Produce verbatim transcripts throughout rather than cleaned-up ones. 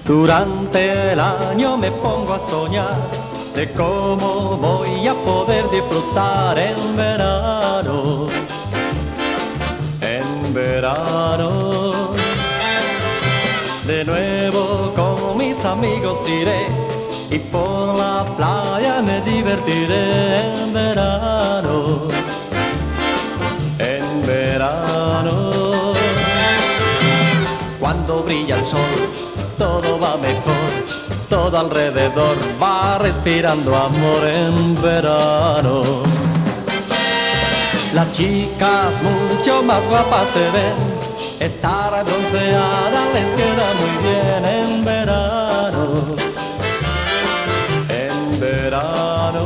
Durante el año me pongo a soñar de cómo voy a poder disfrutar en verano, en verano. De nuevo con mis amigos iré y por la playa me divertiré en verano, en verano. Cuando brilla el sol todo va mejor, todo alrededor va respirando amor en verano. Las chicas mucho más guapas se ven, estar bronceada les queda muy bien en verano, en verano.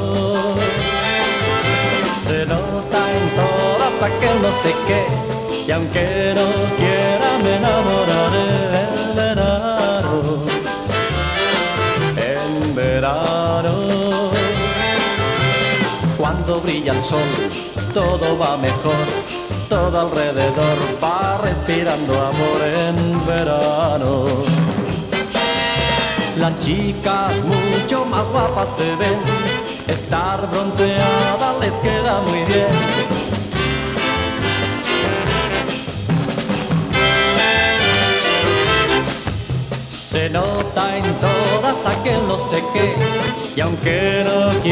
Se nota en todas aquel no sé qué, y aunque no quiera me enamoraré en verano, en verano. Cuando brilla el sol todo va mejor, todo alrededor va respirando amor en verano. Las chicas mucho más guapas se ven, estar bronceada les queda muy bien. Se nota en todas aquel no sé qué, y aunque no quiera